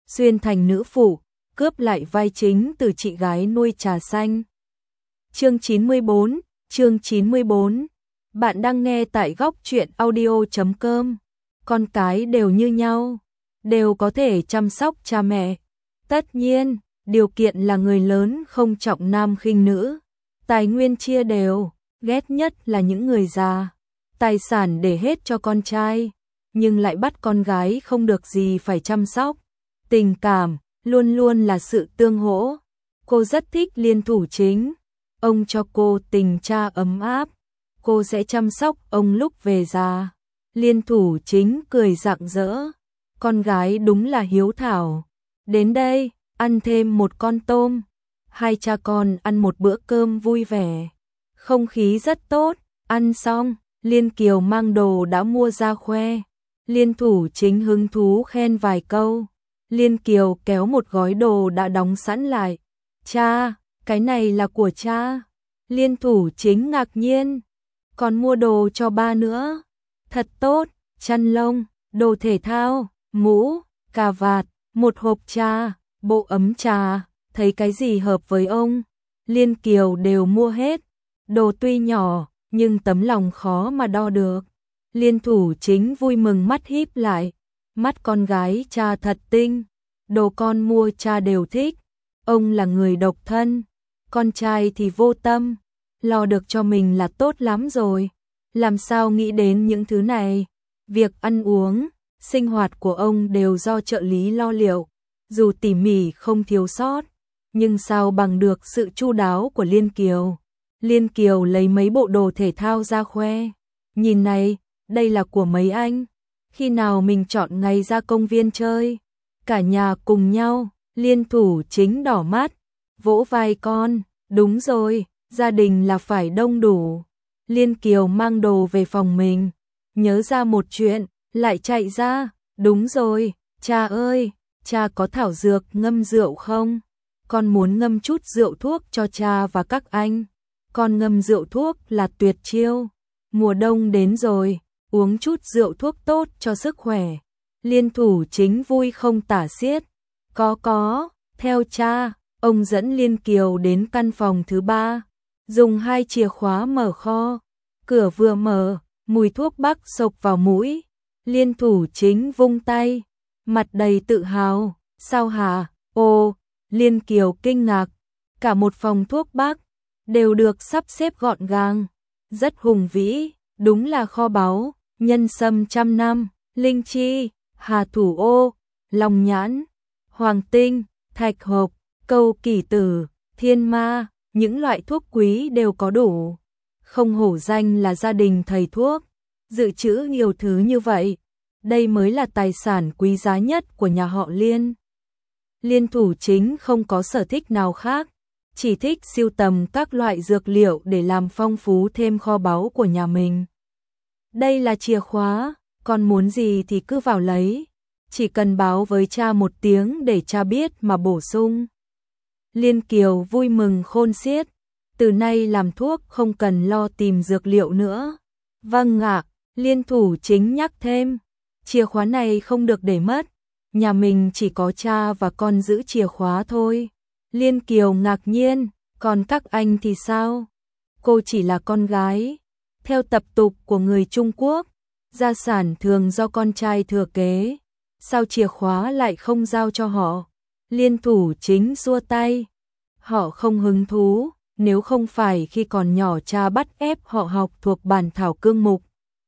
xuyên thành nữ phụ, cướp lại vai chính từ chị gái nuôi trà xanh. Chương 94. Bạn đang nghe tại góc truyện audio.com. Con cái đều như nhau, đều có thể chăm sóc cha mẹ. Tất nhiên, điều kiện là người lớn không trọng nam khinh nữ, tài nguyên chia đều, ghét nhất là những người già, tài sản để hết cho con trai, nhưng lại bắt con gái không được gì phải chăm sóc. Tình cảm luôn luôn là sự tương hỗ. Cô rất thích Liên Thủ Chính, ông cho cô tình cha ấm áp, cô sẽ chăm sóc ông lúc về già. Liên Thủ Chính cười rạng rỡ, con gái đúng là hiếu thảo. Đến đây, ăn thêm một con tôm. Hai cha con ăn một bữa cơm vui vẻ, không khí rất tốt. Ăn xong, Liên Kiều mang đồ đã mua ra khoe. Liên Thủ Chính hứng thú khen vài câu. Liên Kiều kéo một gói đồ đã đóng sẵn lại. Cha, cái này là của cha. Liên Thủ Chính ngạc nhiên. Còn mua đồ cho ba nữa. Thật tốt, chăn lông, đồ thể thao, mũ, cà vạt, một hộp trà, bộ ấm trà, thấy cái gì hợp với ông. Liên Kiều đều mua hết. Đồ tuy nhỏ, nhưng tấm lòng khó mà đo được. Liên Thủ Chính vui mừng mắt híp lại. Mắt con gái cha thật tinh, đồ con mua cha đều thích. Ông là người độc thân, con trai thì vô tâm, lo được cho mình là tốt lắm rồi. Làm sao nghĩ đến những thứ này? Việc ăn uống, sinh hoạt của ông đều do trợ lý lo liệu, dù tỉ mỉ không thiếu sót, nhưng sao bằng được sự chu đáo của Liên Kiều. Liên Kiều lấy mấy bộ đồ thể thao ra khoe. Nhìn này, đây là của mấy anh. Khi nào mình chọn ngày ra công viên chơi, cả nhà cùng nhau. Liên Thủ Chính đỏ mắt, vỗ vai con. Đúng rồi, gia đình là phải đông đủ. Liên Kiều mang đồ về phòng mình, nhớ ra một chuyện, lại chạy ra. Đúng rồi, cha ơi, cha có thảo dược ngâm rượu không? Con muốn ngâm chút rượu thuốc cho cha và các anh. Con ngâm rượu thuốc là tuyệt chiêu. Mùa đông đến rồi, uống chút rượu thuốc tốt cho sức khỏe. Liên Thủ Chính vui không tả xiết. Có, theo cha, ông dẫn Liên Kiều đến căn phòng thứ 3, dùng 2 chìa khóa mở kho. Cửa vừa mở, mùi thuốc bắc xộc vào mũi. Liên Thủ Chính vung tay, mặt đầy tự hào. Sao hả? Ồ, Liên Kiều kinh ngạc. Cả một phòng thuốc bắc đều được sắp xếp gọn gàng, rất hùng vĩ, đúng là kho báu. Nhân sâm 100 năm, linh chi, hà thủ ô, long nhãn, hoàng tinh, thạch hộp, câu kỷ tử, thiên ma, những loại thuốc quý đều có đủ. Không hổ danh là gia đình thầy thuốc, dự trữ nhiều thứ như vậy. Đây mới là tài sản quý giá nhất của nhà họ Liên. Liên Thủ Chính không có sở thích nào khác, chỉ thích sưu tầm các loại dược liệu để làm phong phú thêm kho báu của nhà mình. Đây là chìa khóa, con muốn gì thì cứ vào lấy, chỉ cần báo với cha một tiếng để cha biết mà bổ sung. Liên Kiều vui mừng khôn xiết, từ nay làm thuốc không cần lo tìm dược liệu nữa. Vâng ạ, Liên Thủ Chính nhắc thêm, chìa khóa này không được để mất, nhà mình chỉ có cha và con giữ chìa khóa thôi. Liên Kiều ngạc nhiên, còn các anh thì sao? Cô chỉ là con gái. Theo tập tục của người Trung Quốc, gia sản thường do con trai thừa kế, sao chìa khóa lại không giao cho họ? Liên Thủ Chính xua tay, họ không hứng thú, nếu không phải khi còn nhỏ cha bắt ép họ học thuộc bản thảo cương mục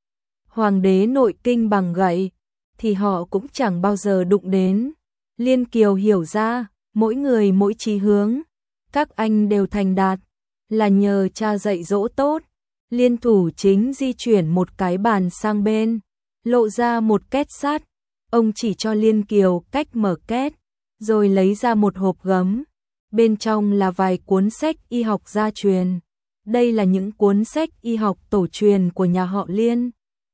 Hoàng đế nội kinh bằng gậy, thì họ cũng chẳng bao giờ đụng đến. Liên Kiều hiểu ra, mỗi người mỗi chí hướng, các anh đều thành đạt, là nhờ cha dạy dỗ tốt. Liên Thủ Chính di chuyển một cái bàn sang bên, lộ ra một két sắt. Ông chỉ cho Liên Kiều cách mở két, rồi lấy ra một hộp gấm. Bên trong là vài cuốn sách y học gia truyền. Đây là những cuốn sách y học tổ truyền của nhà họ Liên.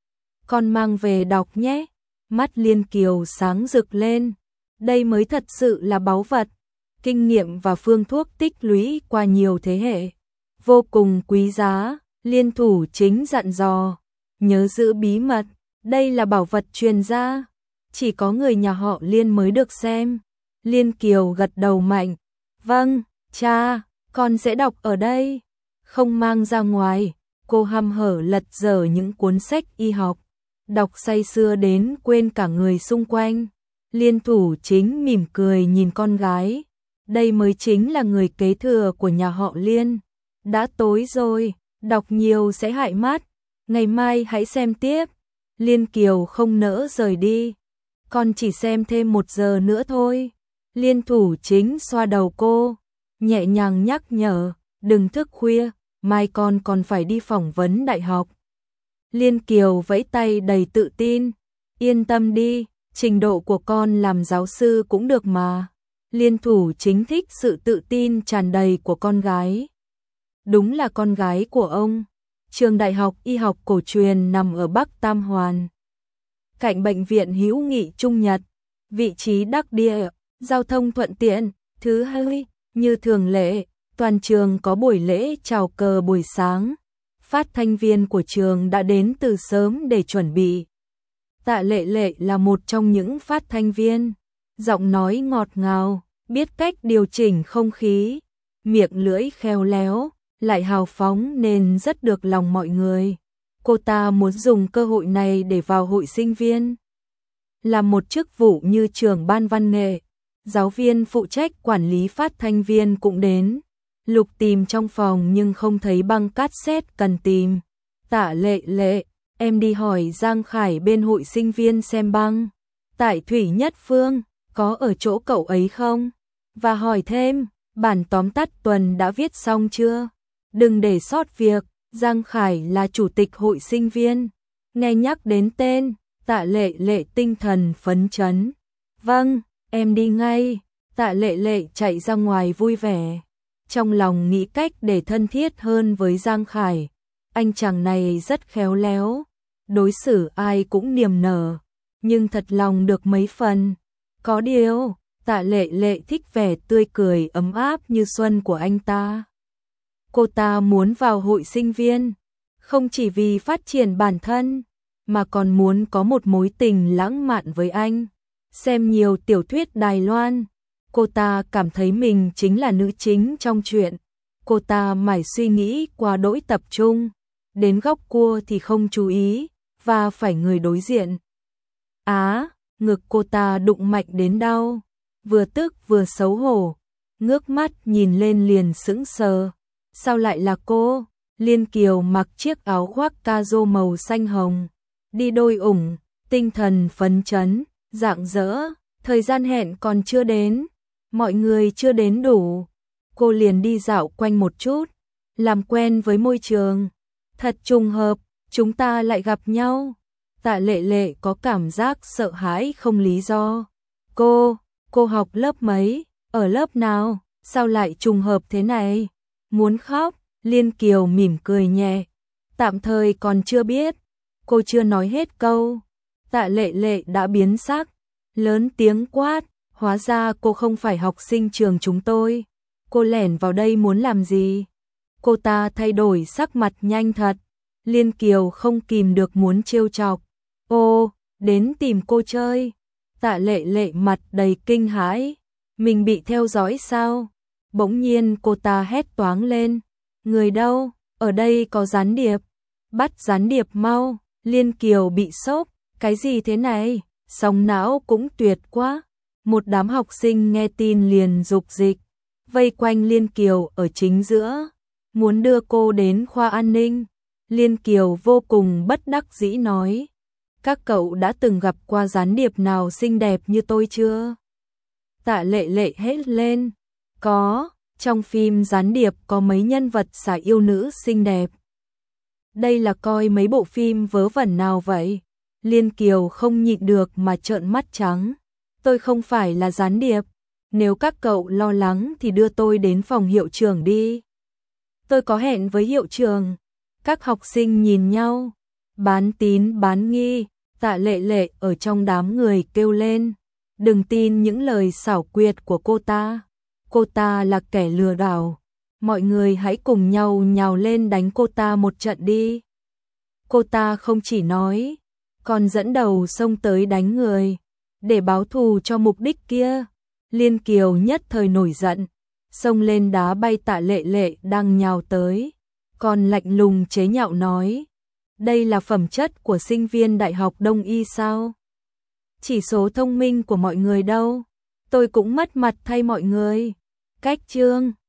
Con mang về đọc nhé. Mắt Liên Kiều sáng rực lên. Đây mới thật sự là báu vật. Kinh nghiệm và phương thuốc tích lũy qua nhiều thế hệ, vô cùng quý giá. Liên Thủ Chính dặn dò, nhớ giữ bí mật, đây là bảo vật truyền gia, chỉ có người nhà họ Liên mới được xem. Liên Kiều gật đầu mạnh. Vâng, cha, con sẽ đọc ở đây. Không mang ra ngoài, cô hăm hở lật dở những cuốn sách y học. Đọc say sưa đến quên cả người xung quanh. Liên Thủ Chính mỉm cười nhìn con gái. Đây mới chính là người kế thừa của nhà họ Liên. Đã tối rồi, đọc nhiều sẽ hại mắt. Ngày mai hãy xem tiếp. Liên Kiều không nỡ rời đi. Con chỉ xem thêm 1 giờ nữa thôi. Liên Thủ Chính xoa đầu cô, nhẹ nhàng nhắc nhở, đừng thức khuya, mai con còn phải đi phỏng vấn đại học. Liên Kiều vẫy tay đầy tự tin, yên tâm đi, trình độ của con làm giáo sư cũng được mà. Liên Thủ Chính thích sự tự tin tràn đầy của con gái. Đúng là con gái của ông. Trường Đại học Y học cổ truyền nằm ở Bắc Tam Hoàn, cạnh Bệnh viện Hữu nghị Trung Nhật, vị trí đắc địa, giao thông thuận tiện. Thứ hai, như thường lệ, toàn trường có buổi lễ chào cờ buổi sáng. Phát thanh viên của trường đã đến từ sớm để chuẩn bị. Tạ Lệ Lệ là một trong những phát thanh viên, giọng nói ngọt ngào, biết cách điều chỉnh không khí, miệng lưỡi khéo léo, lại hào phóng nên rất được lòng mọi người. Cô ta muốn dùng cơ hội này để vào hội sinh viên, làm một chức vụ như trưởng ban văn nghệ. Giáo viên phụ trách quản lý phát thanh viên cũng đến. Lục tìm trong phòng nhưng không thấy băng cassette cần tìm. Tạ Lệ Lệ, em đi hỏi Giang Khải bên hội sinh viên xem băng tại Thủy Nhất Phương có ở chỗ cậu ấy không? Và hỏi thêm, bản tóm tắt tuần đã viết xong chưa? Đừng để sót việc, Giang Khải là chủ tịch hội sinh viên. Nghe nhắc đến tên, Tạ Lệ Lệ tinh thần phấn chấn. Vâng, em đi ngay. Tạ Lệ Lệ chạy ra ngoài vui vẻ, trong lòng nghĩ cách để thân thiết hơn với Giang Khải. Anh chàng này rất khéo léo, đối xử ai cũng niềm nở, nhưng thật lòng được mấy phần. Có điều, Tạ Lệ Lệ thích vẻ tươi cười ấm áp như xuân của anh ta. Cô ta muốn vào hội sinh viên, không chỉ vì phát triển bản thân, mà còn muốn có một mối tình lãng mạn với anh. Xem nhiều tiểu thuyết Đài Loan, cô ta cảm thấy mình chính là nữ chính trong truyện. Cô ta mải suy nghĩ quá đỗi tập trung, đến góc cua thì không chú ý, và phải người đối diện. Ngực cô ta đụng mạnh đến đau, vừa tức vừa xấu hổ, ngước mắt nhìn lên liền sững sờ. Sao lại là cô? Liên Kiều mặc chiếc áo khoác caro màu xanh hồng, đi đôi ủng, tinh thần phấn chấn, rạng rỡ. Thời gian hẹn còn chưa đến, mọi người chưa đến đủ, cô liền đi dạo quanh một chút, làm quen với môi trường. Thật trùng hợp, chúng ta lại gặp nhau. Tạ Lệ Lệ có cảm giác sợ hãi không lý do. Cô học lớp mấy? Ở lớp nào? Sao lại trùng hợp thế này? Muốn khóc, Liên Kiều mỉm cười nhẹ. Tạm thời còn chưa biết. Cô chưa nói hết câu, Tạ Lệ Lệ đã biến sắc, lớn tiếng quát, hóa ra cô không phải học sinh trường chúng tôi. Cô lẻn vào đây muốn làm gì? Cô ta thay đổi sắc mặt nhanh thật. Liên Kiều không kìm được muốn trêu chọc. Ô, đến tìm cô chơi. Tạ Lệ Lệ mặt đầy kinh hãi. Mình bị theo dõi sao? Bỗng nhiên cô ta hét toáng lên. Người đâu? Ở đây có gián điệp. Bắt gián điệp mau. Liên Kiều bị sốc. Cái gì thế này? Sóng não cũng tuyệt quá. Một đám học sinh nghe tin liền dục dịch, vây quanh Liên Kiều ở chính giữa, muốn đưa cô đến khoa an ninh. Liên Kiều vô cùng bất đắc dĩ nói, các cậu đã từng gặp qua gián điệp nào xinh đẹp như tôi chưa? Tạ Lệ Lệ hét lên, có, trong phim gián điệp có mấy nhân vật xả yêu nữ xinh đẹp. Đây là coi mấy bộ phim vớ vẩn nào vậy? Liên Kiều không nhịn được mà trợn mắt trắng. Tôi không phải là gián điệp. Nếu các cậu lo lắng thì đưa tôi đến phòng hiệu trưởng đi. Tôi có hẹn với hiệu trưởng. Các học sinh nhìn nhau, bán tín bán nghi. Tạ Lệ Lệ ở trong đám người kêu lên, đừng tin những lời xảo quyệt của cô ta. Cô ta là kẻ lừa đảo. Mọi người hãy cùng nhau nhào lên đánh cô ta một trận đi. Cô ta không chỉ nói, còn dẫn đầu xông tới đánh người, để báo thù cho mục đích kia. Liên Kiều nhất thời nổi giận, xông lên đá bay Tạ Lệ Lệ đang nhào tới, còn lạnh lùng chế nhạo nói, đây là phẩm chất của sinh viên Đại học Đông Y sao? Chỉ số thông minh của mọi người đâu? Tôi cũng mất mặt thay mọi người. Cách chương